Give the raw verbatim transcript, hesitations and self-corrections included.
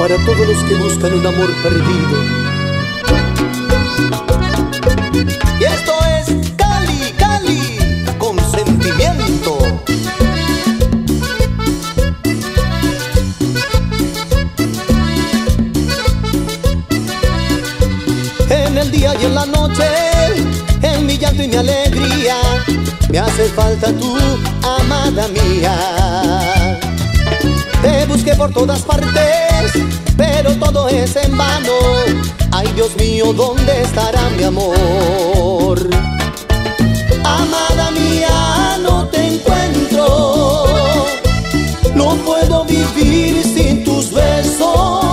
para todos los que buscan un amor perdido. Y esto es Cali, Cali, con sentimiento. En el día y en la noche, en mi llanto y mi alegría, me hace falta tu amada mía. Te busqué por todas partes, pero todo es en vano. Ay, Dios mío, ¿dónde estará mi amor? Amada mía, no te encuentro. No puedo vivir sin tus besos.